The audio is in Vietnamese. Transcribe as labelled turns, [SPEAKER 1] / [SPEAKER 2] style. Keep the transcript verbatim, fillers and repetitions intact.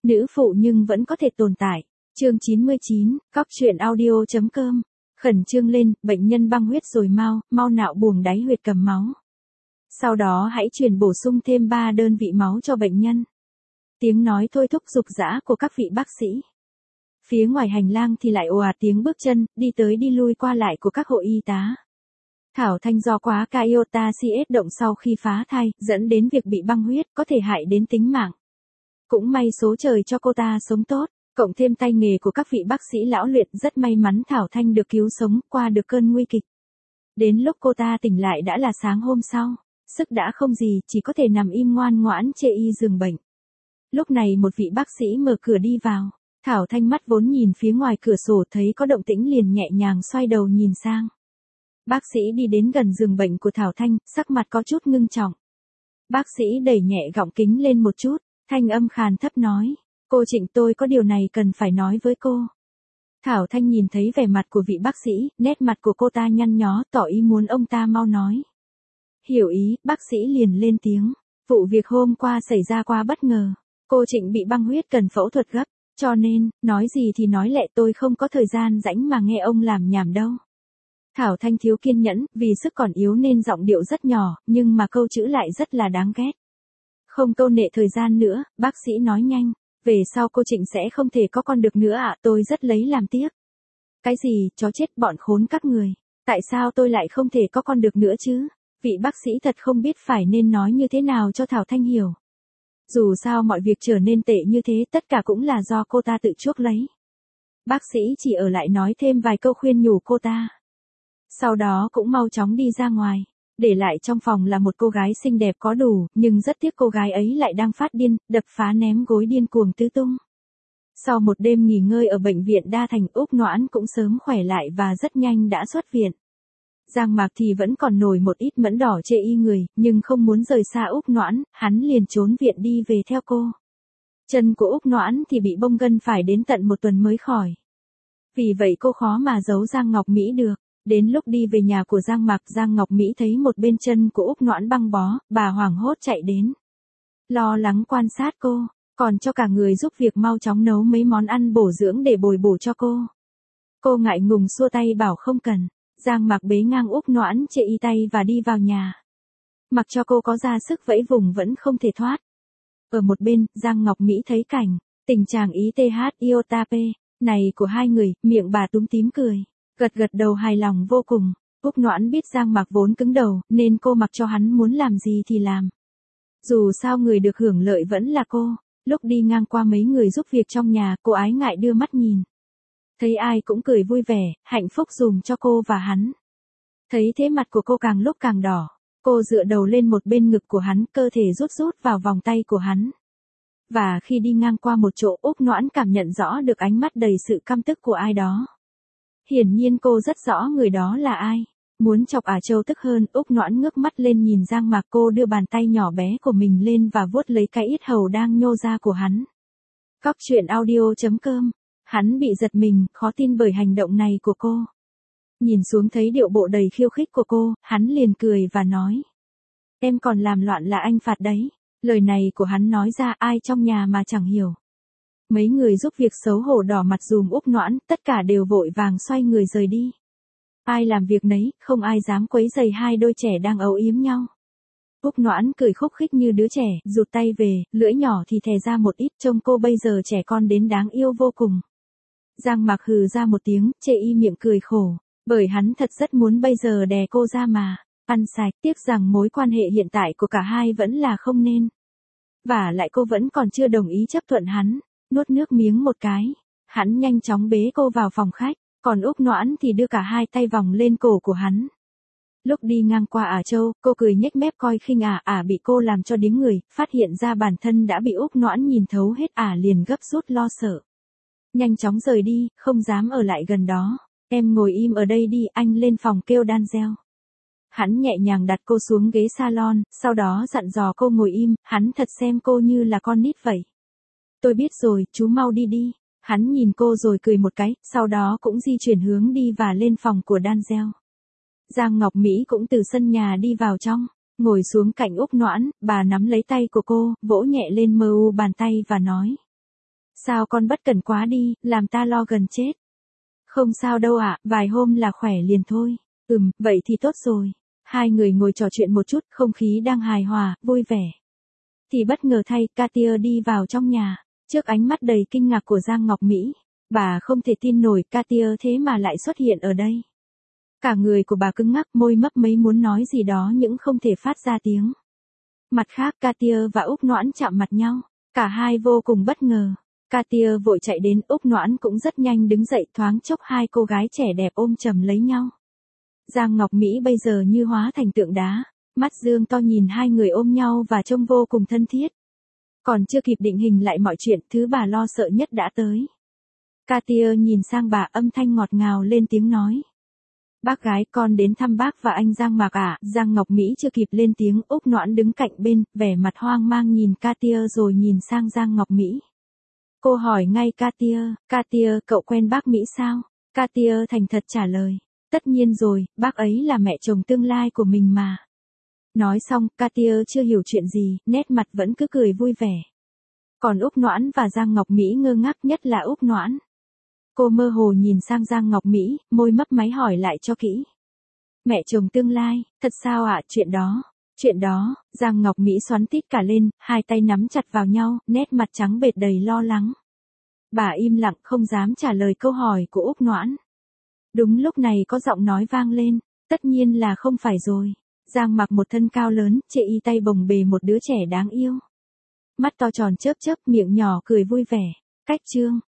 [SPEAKER 1] Nữ phụ nhưng vẫn có thể tồn tại. Chương chín mươi chín, cóc truyện audio.com. Khẩn trương lên, bệnh nhân băng huyết rồi mau, mau nạo buồng đáy huyệt cầm máu. Sau đó hãy truyền bổ sung thêm ba đơn vị máu cho bệnh nhân. Tiếng nói thôi thúc dục dã của các vị bác sĩ. Phía ngoài hành lang thì lại ồ ạt tiếng bước chân, đi tới đi lui qua lại của các hộ y tá. Thảo Thanh do quá ca iota cs động sau khi phá thai, dẫn đến việc bị băng huyết, có thể hại đến tính mạng. Cũng may số trời cho cô ta sống tốt, cộng thêm tay nghề của các vị bác sĩ lão luyện, rất may mắn Thảo Thanh được cứu sống, qua được cơn nguy kịch. Đến lúc cô ta tỉnh lại đã là sáng hôm sau, sức đã không gì, chỉ có thể nằm im ngoan ngoãn chê y giường bệnh. Lúc này một vị bác sĩ mở cửa đi vào, Thảo Thanh mắt vốn nhìn phía ngoài cửa sổ thấy có động tĩnh liền nhẹ nhàng xoay đầu nhìn sang. Bác sĩ đi đến gần giường bệnh của Thảo Thanh, sắc mặt có chút ngưng trọng. Bác sĩ đẩy nhẹ gọng kính lên một chút, thanh âm khàn thấp nói, cô Trịnh, tôi có điều này cần phải nói với cô. Thảo Thanh nhìn thấy vẻ mặt của vị bác sĩ, nét mặt của cô ta nhăn nhó, tỏ ý muốn ông ta mau nói. Hiểu ý, bác sĩ liền lên tiếng, vụ việc hôm qua xảy ra quá bất ngờ, cô Trịnh bị băng huyết cần phẫu thuật gấp, cho nên, nói gì thì nói lẹ, tôi không có thời gian rảnh mà nghe ông làm nhảm đâu. Thảo Thanh thiếu kiên nhẫn, vì sức còn yếu nên giọng điệu rất nhỏ, nhưng mà câu chữ lại rất là đáng ghét. Không câu nệ thời gian nữa, bác sĩ nói nhanh, về sau cô Trịnh sẽ không thể có con được nữa ạ, à, tôi rất lấy làm tiếc. Cái gì, chó chết bọn khốn các người, tại sao tôi lại không thể có con được nữa chứ? Vị bác sĩ thật không biết phải nên nói như thế nào cho Thảo Thanh hiểu. Dù sao mọi việc trở nên tệ như thế, tất cả cũng là do cô ta tự chuốc lấy. Bác sĩ chỉ ở lại nói thêm vài câu khuyên nhủ cô ta. Sau đó cũng mau chóng đi ra ngoài, để lại trong phòng là một cô gái xinh đẹp có đủ, nhưng rất tiếc cô gái ấy lại đang phát điên, đập phá ném gối điên cuồng tứ tung. Sau một đêm nghỉ ngơi ở bệnh viện Đa Thành, Úc Noãn cũng sớm khỏe lại và rất nhanh đã xuất viện. Giang Mạc thì vẫn còn nổi một ít mẫn đỏ chê y người, nhưng không muốn rời xa Úc Noãn, hắn liền trốn viện đi về theo cô. Chân của Úc Noãn thì bị bong gân phải đến tận một tuần mới khỏi. Vì vậy cô khó mà giấu Giang Ngọc Mỹ được. Đến lúc đi về nhà của Giang Mạc, Giang Ngọc Mỹ thấy một bên chân của Úc Noãn băng bó, bà hoảng hốt chạy đến. Lo lắng quan sát cô, còn cho cả người giúp việc mau chóng nấu mấy món ăn bổ dưỡng để bồi bổ cho cô. Cô ngại ngùng xua tay bảo không cần. Giang Mạc bế ngang Úc Noãn chê y tay và đi vào nhà. Mặc cho cô có ra sức vẫy vùng vẫn không thể thoát. Ở một bên, Giang Ngọc Mỹ thấy cảnh, tình trạng ý tê hát iota p này của hai người, miệng bà túm tím cười. Gật gật đầu hài lòng vô cùng. Úc Noãn biết Giang Mạc vốn cứng đầu, nên cô mặc cho hắn muốn làm gì thì làm. Dù sao người được hưởng lợi vẫn là cô. Lúc đi ngang qua mấy người giúp việc trong nhà, cô ái ngại đưa mắt nhìn. Thấy ai cũng cười vui vẻ, hạnh phúc dùm cho cô và hắn. Thấy thế mặt của cô càng lúc càng đỏ. Cô dựa đầu lên một bên ngực của hắn, cơ thể rút rút vào vòng tay của hắn. Và khi đi ngang qua một chỗ, Úc Noãn cảm nhận rõ được ánh mắt đầy sự căm tức của ai đó. Hiển nhiên cô rất rõ người đó là ai. Muốn chọc ả Châu tức hơn, Úc Noãn ngước mắt lên nhìn Giang Mạc, cô đưa bàn tay nhỏ bé của mình lên và vuốt lấy cái yết hầu đang nhô ra của hắn. Cóc truyện audio.com. Hắn bị giật mình, khó tin bởi hành động này của cô. Nhìn xuống thấy điệu bộ đầy khiêu khích của cô, hắn liền cười và nói. Em còn làm loạn là anh phạt đấy. Lời này của hắn nói ra ai trong nhà mà chẳng hiểu. Mấy người giúp việc xấu hổ đỏ mặt dùm Úc Noãn, tất cả đều vội vàng xoay người rời đi. Ai làm việc nấy, không ai dám quấy rầy hai đôi trẻ đang âu yếm nhau. Úc Noãn cười khúc khích như đứa trẻ, rụt tay về, lưỡi nhỏ thì thè ra một ít, trông cô bây giờ trẻ con đến đáng yêu vô cùng. Giang Mạc hừ ra một tiếng, chê y miệng cười khổ, bởi hắn thật rất muốn bây giờ đè cô ra mà, ăn sạch, tiếc rằng mối quan hệ hiện tại của cả hai vẫn là không nên. Và lại cô vẫn còn chưa đồng ý chấp thuận hắn. Nuốt nước miếng một cái, hắn nhanh chóng bế cô vào phòng khách, còn Úc Noãn thì đưa cả hai tay vòng lên cổ của hắn. Lúc đi ngang qua ả Châu, cô cười nhếch mép coi khinh ả, ả bị cô làm cho điếng người, phát hiện ra bản thân đã bị Úc Noãn nhìn thấu hết, ả liền gấp rút lo sợ. Nhanh chóng rời đi, không dám ở lại gần đó. Em ngồi im ở đây đi, anh lên phòng kêu Danzel. Hắn nhẹ nhàng đặt cô xuống ghế salon, sau đó dặn dò cô ngồi im, hắn thật xem cô như là con nít vậy. Tôi biết rồi, chú mau đi đi. Hắn nhìn cô rồi cười một cái, sau đó cũng di chuyển hướng đi và lên phòng của Danzel. Giang Ngọc Mỹ cũng từ sân nhà đi vào trong, ngồi xuống cạnh Úc Noãn, bà nắm lấy tay của cô, vỗ nhẹ lên mờ u bàn tay và nói. Sao con bất cẩn quá đi, làm ta lo gần chết. Không sao đâu ạ, vài hôm là khỏe liền thôi. Ừm, vậy thì tốt rồi. Hai người ngồi trò chuyện một chút, không khí đang hài hòa, vui vẻ. Thì bất ngờ thay, Katia đi vào trong nhà, trước ánh mắt đầy kinh ngạc của Giang Ngọc Mỹ. Bà không thể tin nổi Katia thế mà lại xuất hiện ở đây. Cả người của bà cứng ngắc, môi mấp máy muốn nói gì đó nhưng không thể phát ra tiếng. Mặt khác Katia và Úc Noãn chạm mặt nhau, cả hai vô cùng bất ngờ. Katia vội chạy đến, Úc Noãn cũng rất nhanh đứng dậy, thoáng chốc hai cô gái trẻ đẹp ôm chầm lấy nhau. Giang Ngọc Mỹ bây giờ như hóa thành tượng đá, mắt dương to nhìn hai người ôm nhau và trông vô cùng thân thiết. Còn chưa kịp định hình lại mọi chuyện, thứ bà lo sợ nhất đã tới. Katia nhìn sang bà, âm thanh ngọt ngào lên tiếng nói. Bác gái, con đến thăm bác và anh Giang Mạc ạ. Giang Ngọc Mỹ chưa kịp lên tiếng, Úc Noãn đứng cạnh bên, vẻ mặt hoang mang nhìn Katia rồi nhìn sang Giang Ngọc Mỹ. Cô hỏi ngay Katia, Katia, cậu quen bác Mỹ sao? Katia thành thật trả lời. Tất nhiên rồi, bác ấy là mẹ chồng tương lai của mình mà. Nói xong, Katia chưa hiểu chuyện gì, nét mặt vẫn cứ cười vui vẻ. Còn Úc Noãn và Giang Ngọc Mỹ ngơ ngác, nhất là Úc Noãn. Cô mơ hồ nhìn sang Giang Ngọc Mỹ, môi mấp máy hỏi lại cho kỹ. Mẹ chồng tương lai, thật sao ạ? Chuyện đó, chuyện đó, Giang Ngọc Mỹ xoắn tít cả lên, hai tay nắm chặt vào nhau, nét mặt trắng bệch đầy lo lắng. Bà im lặng không dám trả lời câu hỏi của Úc Noãn. Đúng lúc này có giọng nói vang lên, tất nhiên là không phải rồi. Giang Mặc một thân cao lớn, chệ y tay bồng bề một đứa trẻ đáng yêu. Mắt to tròn chớp chớp, miệng nhỏ cười vui vẻ. Cách chương